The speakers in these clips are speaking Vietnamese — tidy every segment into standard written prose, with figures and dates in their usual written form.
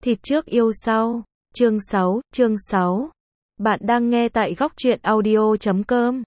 Thịt trước yêu sau. Chương 6. Bạn đang nghe tại góc truyện audio.com.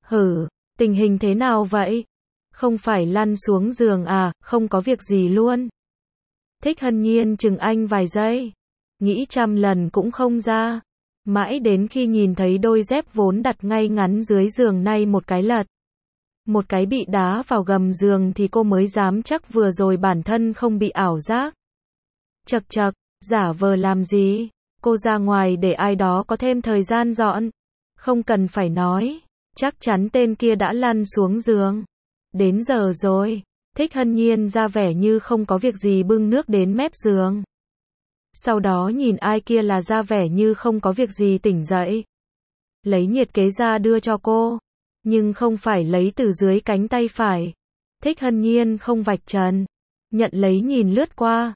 Tình hình thế nào vậy? Không phải lăn xuống giường à, không có việc gì luôn. Thích Hân Nhiên chừng anh vài giây. Nghĩ trăm lần cũng không ra. Mãi đến khi nhìn thấy đôi dép vốn đặt ngay ngắn dưới giường nay một cái lật. Một cái bị đá vào gầm giường thì cô mới dám chắc vừa rồi bản thân không bị ảo giác. Chậc chậc, giả vờ làm gì? Cô ra ngoài để ai đó có thêm thời gian dọn. Không cần phải nói, chắc chắn tên kia đã lăn xuống giường. Đến giờ rồi. Thích Hân Nhiên ra vẻ như không có việc gì bưng nước đến mép giường. Sau đó nhìn ai kia là ra vẻ như không có việc gì tỉnh dậy. Lấy nhiệt kế ra đưa cho cô. Nhưng không phải lấy từ dưới cánh tay phải. Thích Hân Nhiên không vạch trần. Nhận lấy nhìn lướt qua.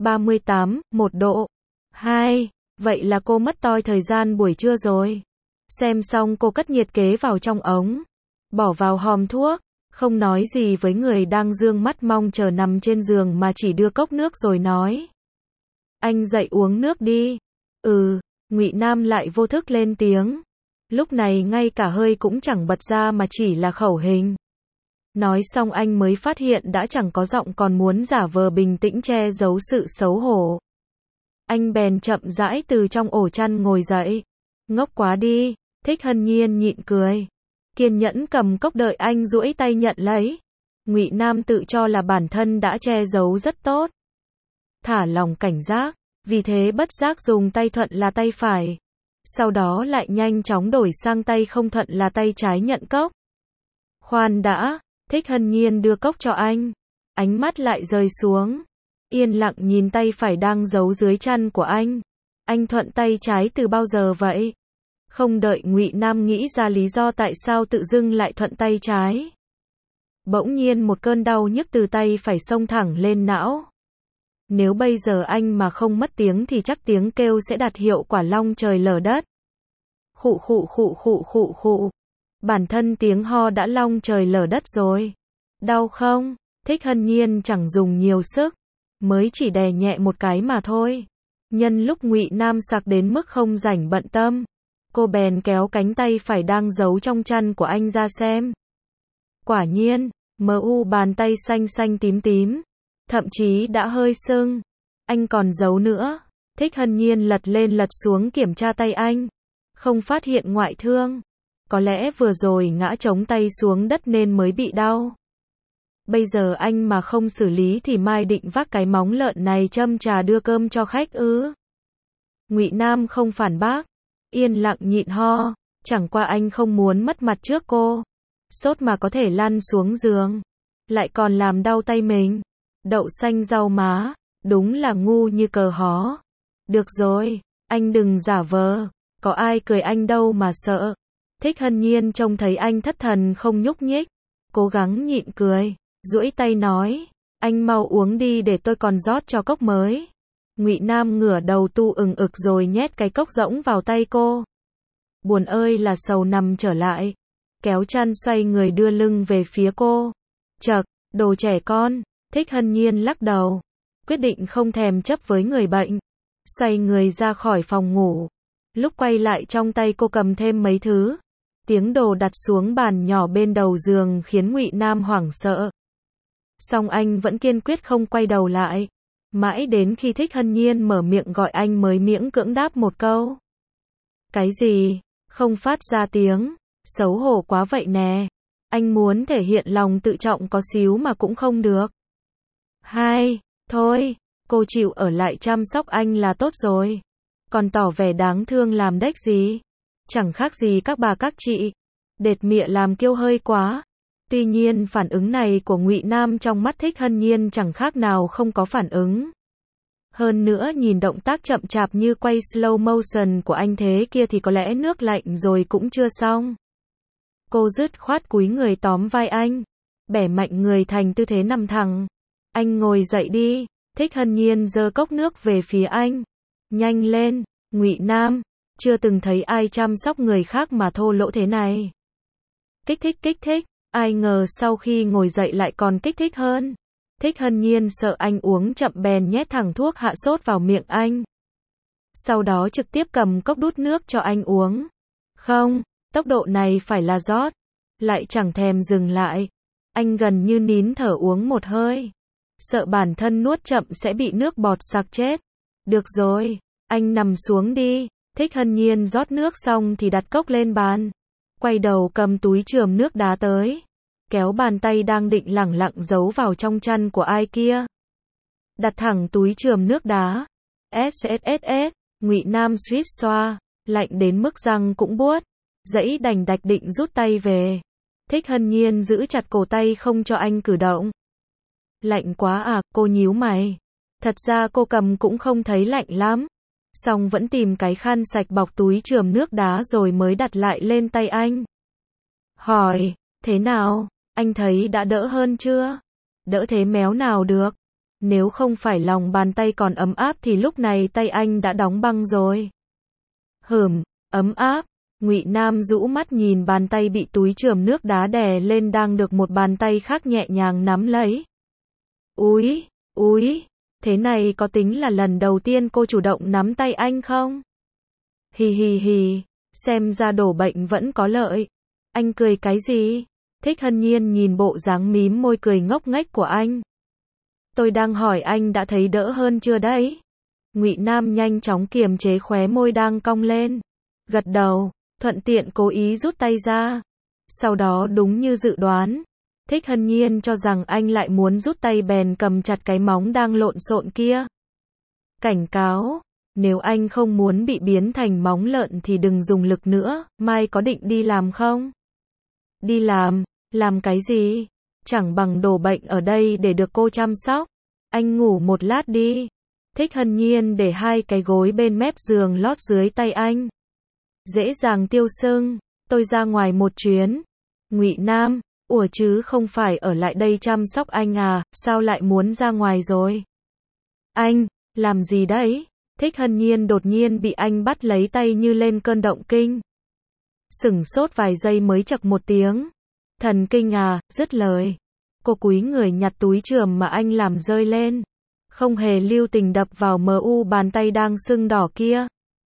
38, 1 độ. 2. Vậy là cô mất toi thời gian buổi trưa rồi. Xem xong cô cất nhiệt kế vào trong ống. Bỏ vào hòm thuốc. Không nói gì với người đang dương mắt mong chờ nằm trên giường mà chỉ đưa cốc nước rồi nói. Anh dậy uống nước đi. Ngụy Nam lại vô thức lên tiếng. Lúc này ngay cả hơi cũng chẳng bật ra mà chỉ là khẩu hình. Nói xong anh mới phát hiện đã chẳng có giọng còn muốn giả vờ bình tĩnh che giấu sự xấu hổ. Anh bèn chậm rãi từ trong ổ chăn ngồi dậy. Ngốc quá đi, Thích Hân Nhiên nhịn cười. Kiên nhẫn cầm cốc đợi anh duỗi tay nhận lấy. Ngụy Nam tự cho là bản thân đã che giấu rất tốt. Thả lòng cảnh giác, vì thế bất giác dùng tay thuận là tay phải. Sau đó lại nhanh chóng đổi sang tay không thuận là tay trái nhận cốc. Khoan đã, Thích Hân Nhiên đưa cốc cho anh. Ánh mắt lại rơi xuống. Yên lặng nhìn tay phải đang giấu dưới chăn của anh. Anh thuận tay trái từ bao giờ vậy? Không đợi Ngụy Nam nghĩ ra lý do tại sao tự dưng lại thuận tay trái. Bỗng nhiên một cơn đau nhức từ tay phải xông thẳng lên não. Nếu bây giờ anh mà không mất tiếng thì chắc tiếng kêu sẽ đạt hiệu quả long trời lở đất. Khụ khụ khụ khụ khụ khụ. Bản thân tiếng ho đã long trời lở đất rồi. Đau không? Thích Hân Nhiên chẳng dùng nhiều sức. Mới chỉ đè nhẹ một cái mà thôi. Nhân lúc Ngụy Nam sặc đến mức không rảnh bận tâm. Cô bèn kéo cánh tay phải đang giấu trong chăn của anh ra xem. Quả nhiên, bàn tay xanh xanh tím tím. Thậm chí đã hơi sưng. Anh còn giấu nữa. Thích Hân Nhiên lật lên lật xuống kiểm tra tay anh. Không phát hiện ngoại thương. Có lẽ vừa rồi ngã chống tay xuống đất nên mới bị đau. Bây giờ anh mà không xử lý thì mai định vác cái móng lợn này châm trà đưa cơm cho khách ư? Ngụy Nam không phản bác. Yên lặng nhịn ho. Chẳng qua anh không muốn mất mặt trước cô. Sốt mà có thể lăn xuống giường. Lại còn làm đau tay mình. Đậu xanh rau má. Đúng là ngu như cờ hó. Được rồi, anh đừng giả vờ. Có ai cười anh đâu mà sợ. Thích Hân Nhiên trông thấy anh thất thần không nhúc nhích. Cố gắng nhịn cười. Duỗi tay nói. Anh mau uống đi để tôi còn rót cho cốc mới. Ngụy Nam ngửa đầu tu ực rồi nhét cái cốc rỗng vào tay cô. Buồn ơi là sầu nằm trở lại. Kéo chăn xoay người đưa lưng về phía cô. Chậc, đồ trẻ con. Thích Hân Nhiên lắc đầu. Quyết định không thèm chấp với người bệnh. Xoay người ra khỏi phòng ngủ. Lúc quay lại trong tay cô cầm thêm mấy thứ. Tiếng đồ đặt xuống bàn nhỏ bên đầu giường khiến Ngụy Nam hoảng sợ. Song anh vẫn kiên quyết không quay đầu lại. Mãi đến khi Thích Hân Nhiên mở miệng gọi anh mới miễn cưỡng đáp một câu. Cái gì? Không phát ra tiếng. Xấu hổ quá vậy nè. Anh muốn thể hiện lòng tự trọng có xíu mà cũng không được. Thôi, cô chịu ở lại chăm sóc anh là tốt rồi. Còn tỏ vẻ đáng thương làm đếch gì. Chẳng khác gì các bà các chị. Đệt mịa làm kiêu hơi quá. Tuy nhiên phản ứng này của Ngụy Nam trong mắt Thích Hân Nhiên chẳng khác nào không có phản ứng. Hơn nữa nhìn động tác chậm chạp như quay slow motion của anh thế kia thì có lẽ nước lạnh rồi cũng chưa xong. Cô dứt khoát cúi người tóm vai anh. Bẻ mạnh người thành tư thế nằm thẳng. Anh ngồi dậy đi. Thích Hân Nhiên giơ cốc nước về phía anh. Nhanh lên, Ngụy Nam. Chưa từng thấy ai chăm sóc người khác mà thô lỗ thế này. Kích thích. Ai ngờ sau khi ngồi dậy lại còn kích thích hơn. Thích Hân Nhiên sợ anh uống chậm bèn nhét thẳng thuốc hạ sốt vào miệng anh. Sau đó trực tiếp cầm cốc đút nước cho anh uống. Không, tốc độ này phải là rót. Lại chẳng thèm dừng lại. Anh gần như nín thở uống một hơi. Sợ bản thân nuốt chậm sẽ bị nước bọt sặc chết. Được rồi, anh nằm xuống đi. Thích Hân Nhiên rót nước xong thì đặt cốc lên bàn. Quay đầu cầm túi chườm nước đá tới. Kéo bàn tay đang định lẳng lặng giấu vào trong chăn của ai kia. Đặt thẳng túi chườm nước đá. SSSS, Ngụy Nam suýt xoa, lạnh đến mức răng cũng buốt. Dãy đành đạch định rút tay về. Thích Hân Nhiên giữ chặt cổ tay không cho anh cử động. Lạnh quá à, cô nhíu mày. Thật ra cô cầm cũng không thấy lạnh lắm. Xong vẫn tìm cái khăn sạch bọc túi chườm nước đá rồi mới đặt lại lên tay anh. Hỏi, thế nào, anh thấy đã đỡ hơn chưa? Đỡ thế méo nào được. Nếu không phải lòng bàn tay còn ấm áp thì lúc này tay anh đã đóng băng rồi. Ấm áp. Ngụy Nam rũ mắt nhìn bàn tay bị túi chườm nước đá đè lên đang được một bàn tay khác nhẹ nhàng nắm lấy. Úi, thế này có tính là lần đầu tiên cô chủ động nắm tay anh không? Hì, xem ra đổ bệnh vẫn có lợi. Anh cười cái gì? Thích Hân Nhiên nhìn bộ dáng mím môi cười ngốc nghếch của anh. Tôi đang hỏi anh đã thấy đỡ hơn chưa đấy? Ngụy Nam nhanh chóng kiềm chế khóe môi đang cong lên. Gật đầu, thuận tiện cố ý rút tay ra. Sau đó đúng như dự đoán. Thích Hân Nhiên cho rằng anh lại muốn rút tay bèn cầm chặt cái móng đang lộn xộn kia. Cảnh cáo, nếu anh không muốn bị biến thành móng lợn thì đừng dùng lực nữa, mai có định đi làm không? Đi làm cái gì? Chẳng bằng đổ bệnh ở đây để được cô chăm sóc. Anh ngủ một lát đi. Thích Hân Nhiên để hai cái gối bên mép giường lót dưới tay anh. Dễ dàng tiêu sưng, tôi ra ngoài một chuyến. Ngụy Nam, ủa chứ không phải ở lại đây chăm sóc anh à, sao lại muốn ra ngoài rồi? Anh, làm gì đấy? Thích Hân Nhiên đột nhiên bị anh bắt lấy tay như lên cơn động kinh. Sửng sốt vài giây mới chậc một tiếng. Thần kinh à, dứt lời. Cô cúi người nhặt túi chườm mà anh làm rơi lên. Không hề lưu tình đập vào bàn tay đang sưng đỏ kia.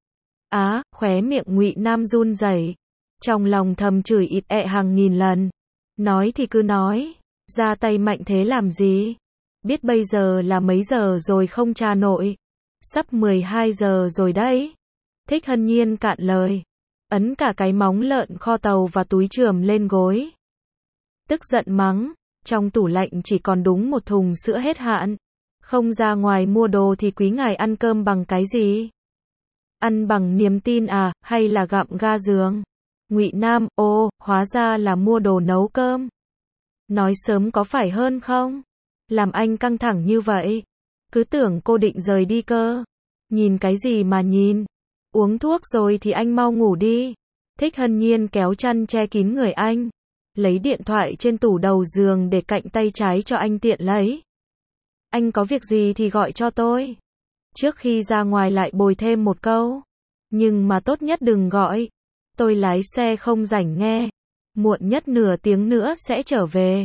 Khóe miệng Ngụy Nam run rẩy. Trong lòng thầm chửi ịt ẹ hàng nghìn lần. Nói thì cứ nói. Ra tay mạnh thế làm gì? Biết bây giờ là mấy giờ rồi không cha nội? Sắp 12 giờ rồi đấy. Thích Hân Nhiên cạn lời. Ấn cả cái móng lợn kho tàu và túi chườm lên gối. Tức giận mắng. Trong tủ lạnh chỉ còn đúng một thùng sữa hết hạn. Không ra ngoài mua đồ thì quý ngài ăn cơm bằng cái gì? Ăn bằng niềm tin à, hay là gặm ga giường? Ngụy Nam, hóa ra là mua đồ nấu cơm. Nói sớm có phải hơn không? Làm anh căng thẳng như vậy. Cứ tưởng cô định rời đi cơ. Nhìn cái gì mà nhìn? Uống thuốc rồi thì anh mau ngủ đi. Thích Hân Nhiên kéo chăn che kín người anh. Lấy điện thoại trên tủ đầu giường để cạnh tay trái cho anh tiện lấy. Anh có việc gì thì gọi cho tôi. Trước khi ra ngoài lại bồi thêm một câu. Nhưng mà tốt nhất đừng gọi. Tôi lái xe không rảnh nghe. Muộn nhất nửa tiếng nữa sẽ trở về.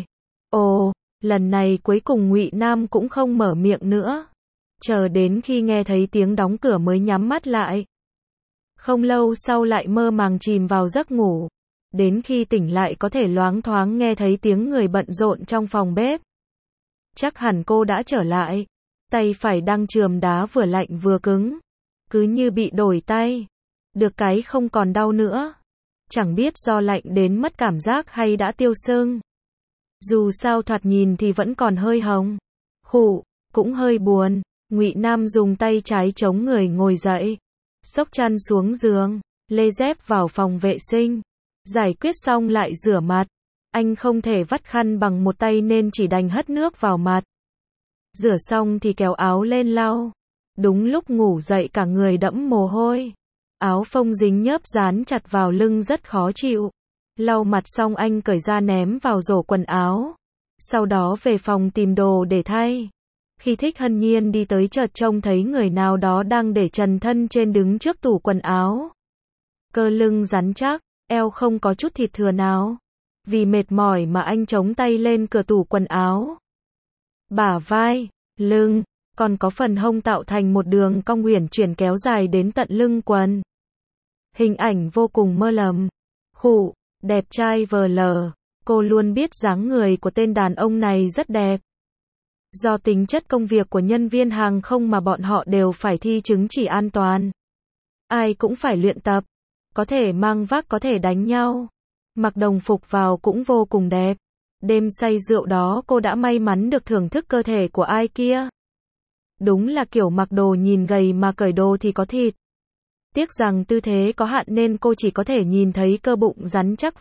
Lần này cuối cùng Ngụy Nam cũng không mở miệng nữa. Chờ đến khi nghe thấy tiếng đóng cửa mới nhắm mắt lại. Không lâu sau lại mơ màng chìm vào giấc ngủ. Đến khi tỉnh lại có thể loáng thoáng nghe thấy tiếng người bận rộn trong phòng bếp. Chắc hẳn cô đã trở lại. Tay phải đang chườm đá vừa lạnh vừa cứng. Cứ như bị đổi tay. Được cái không còn đau nữa. Chẳng biết do lạnh đến mất cảm giác hay đã tiêu sưng. Dù sao thoạt nhìn thì vẫn còn hơi hồng. Cũng hơi buồn. Ngụy Nam dùng tay trái chống người ngồi dậy. Xốc chăn xuống giường. Lê dép vào phòng vệ sinh. Giải quyết xong lại rửa mặt. Anh không thể vắt khăn bằng một tay nên chỉ đành hất nước vào mặt. Rửa xong thì kéo áo lên lau. Đúng lúc ngủ dậy cả người đẫm mồ hôi. Áo phông dính nhớp dán chặt vào lưng rất khó chịu. Lau mặt xong anh cởi ra ném vào rổ quần áo. Sau đó về phòng tìm đồ để thay. Khi Thích Hân Nhiên đi tới chợt trông thấy người nào đó đang để trần thân trên đứng trước tủ quần áo. Cơ lưng rắn chắc, eo không có chút thịt thừa nào. Vì mệt mỏi mà anh chống tay lên cửa tủ quần áo. bả vai, lưng, còn có phần hông tạo thành một đường cong uyển chuyển kéo dài đến tận lưng quần. Hình ảnh vô cùng mơ lầm. Khụ, đẹp trai vờ lờ. Cô luôn biết dáng người của tên đàn ông này rất đẹp. Do tính chất công việc của nhân viên hàng không mà bọn họ đều phải thi chứng chỉ an toàn. Ai cũng phải luyện tập. Có thể mang vác, có thể đánh nhau. Mặc đồng phục vào cũng vô cùng đẹp. Đêm say rượu đó cô đã may mắn được thưởng thức cơ thể của ai kia. Đúng là kiểu mặc đồ nhìn gầy mà cởi đồ thì có thịt. Tiếc rằng tư thế có hạn nên cô chỉ có thể nhìn thấy cơ bụng rắn chắc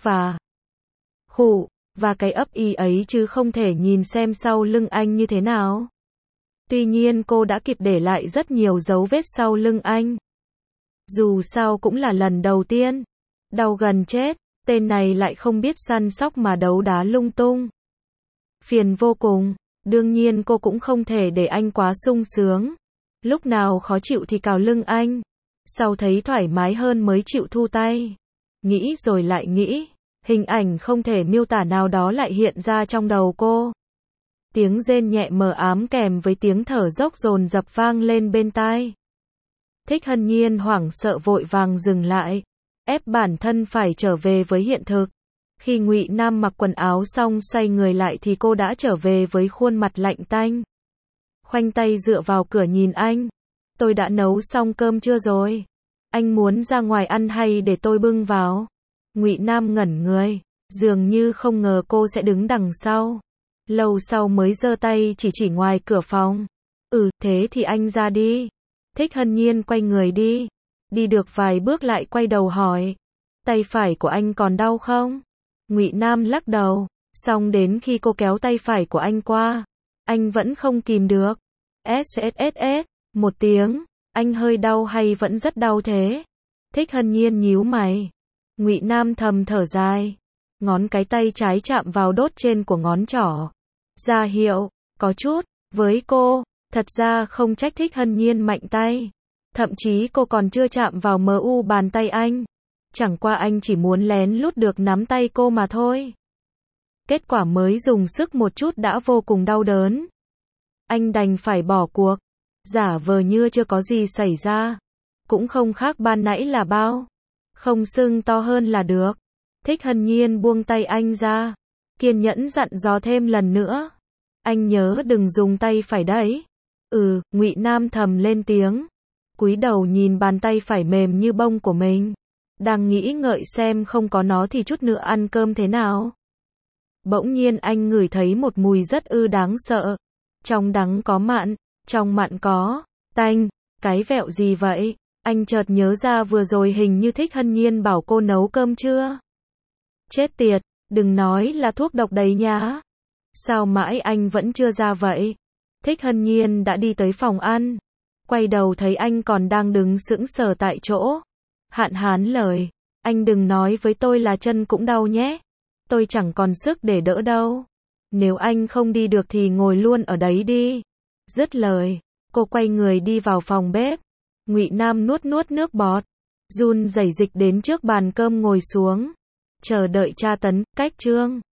và cái ấp y ấy chứ không thể nhìn xem sau lưng anh như thế nào. Tuy nhiên cô đã kịp để lại rất nhiều dấu vết sau lưng anh. Dù sao cũng là lần đầu tiên. Đau gần chết, tên này lại không biết săn sóc mà đấu đá lung tung. Phiền vô cùng, đương nhiên cô cũng không thể để anh quá sung sướng. Lúc nào khó chịu thì cào lưng anh. Sau thấy thoải mái hơn mới chịu thu tay. Nghĩ rồi lại nghĩ, hình ảnh không thể miêu tả nào đó lại hiện ra trong đầu cô. Tiếng rên nhẹ mờ ám kèm với tiếng thở dốc dồn dập vang lên bên tai. Thích Hân Nhiên hoảng sợ vội vàng dừng lại, ép bản thân phải trở về với hiện thực. Khi Ngụy Nam mặc quần áo xong xoay người lại thì cô đã trở về với khuôn mặt lạnh tanh. Khoanh tay dựa vào cửa nhìn anh. Tôi đã nấu xong cơm chưa rồi? Anh muốn ra ngoài ăn hay để tôi bưng vào? Ngụy Nam ngẩn người, dường như không ngờ cô sẽ đứng đằng sau. Lâu sau mới giơ tay chỉ ngoài cửa phòng. Thế thì anh ra đi. Thích Hân Nhiên quay người đi. Đi được vài bước lại quay đầu hỏi. Tay phải của anh còn đau không? Ngụy Nam lắc đầu. Xong đến khi cô kéo tay phải của anh qua, anh vẫn không kìm được. SSSS, một tiếng. Anh hơi đau hay vẫn rất đau thế? Thích Hân Nhiên nhíu mày. Ngụy Nam thầm thở dài. Ngón cái tay trái chạm vào đốt trên của ngón trỏ. Ra hiệu, có chút. Với cô, thật ra không trách Thích Hân Nhiên mạnh tay. Thậm chí cô còn chưa chạm vào mu bàn tay anh. Chẳng qua anh chỉ muốn lén lút được nắm tay cô mà thôi. Kết quả mới dùng sức một chút đã vô cùng đau đớn. Anh đành phải bỏ cuộc. Giả vờ như chưa có gì xảy ra. Cũng không khác ban nãy là bao. Không sưng to hơn là được. Thích Hân Nhiên buông tay anh ra. Kiên nhẫn dặn dò thêm lần nữa. Anh nhớ đừng dùng tay phải đấy. Ngụy Nam thầm lên tiếng. Cúi đầu nhìn bàn tay phải mềm như bông của mình. Đang nghĩ ngợi xem không có nó thì chút nữa ăn cơm thế nào. Bỗng nhiên anh ngửi thấy một mùi rất đáng sợ. Trong đắng có mặn, trong mặn có tanh. Cái vẹo gì vậy? Anh chợt nhớ ra vừa rồi hình như Thích Hân Nhiên bảo cô nấu cơm chưa? Chết tiệt, đừng nói là thuốc độc đấy nhá. Sao mãi anh vẫn chưa ra vậy? Thích Hân Nhiên đã đi tới phòng ăn. Quay đầu thấy anh còn đang đứng sững sờ tại chỗ. Hạn hán lời. Anh đừng nói với tôi là chân cũng đau nhé. Tôi chẳng còn sức để đỡ đâu. Nếu anh không đi được thì ngồi luôn ở đấy đi. Dứt lời, cô quay người đi vào phòng bếp. Ngụy Nam nuốt nước bọt. Run rẩy dịch đến trước bàn cơm ngồi xuống. Chờ đợi tra tấn, cách chương.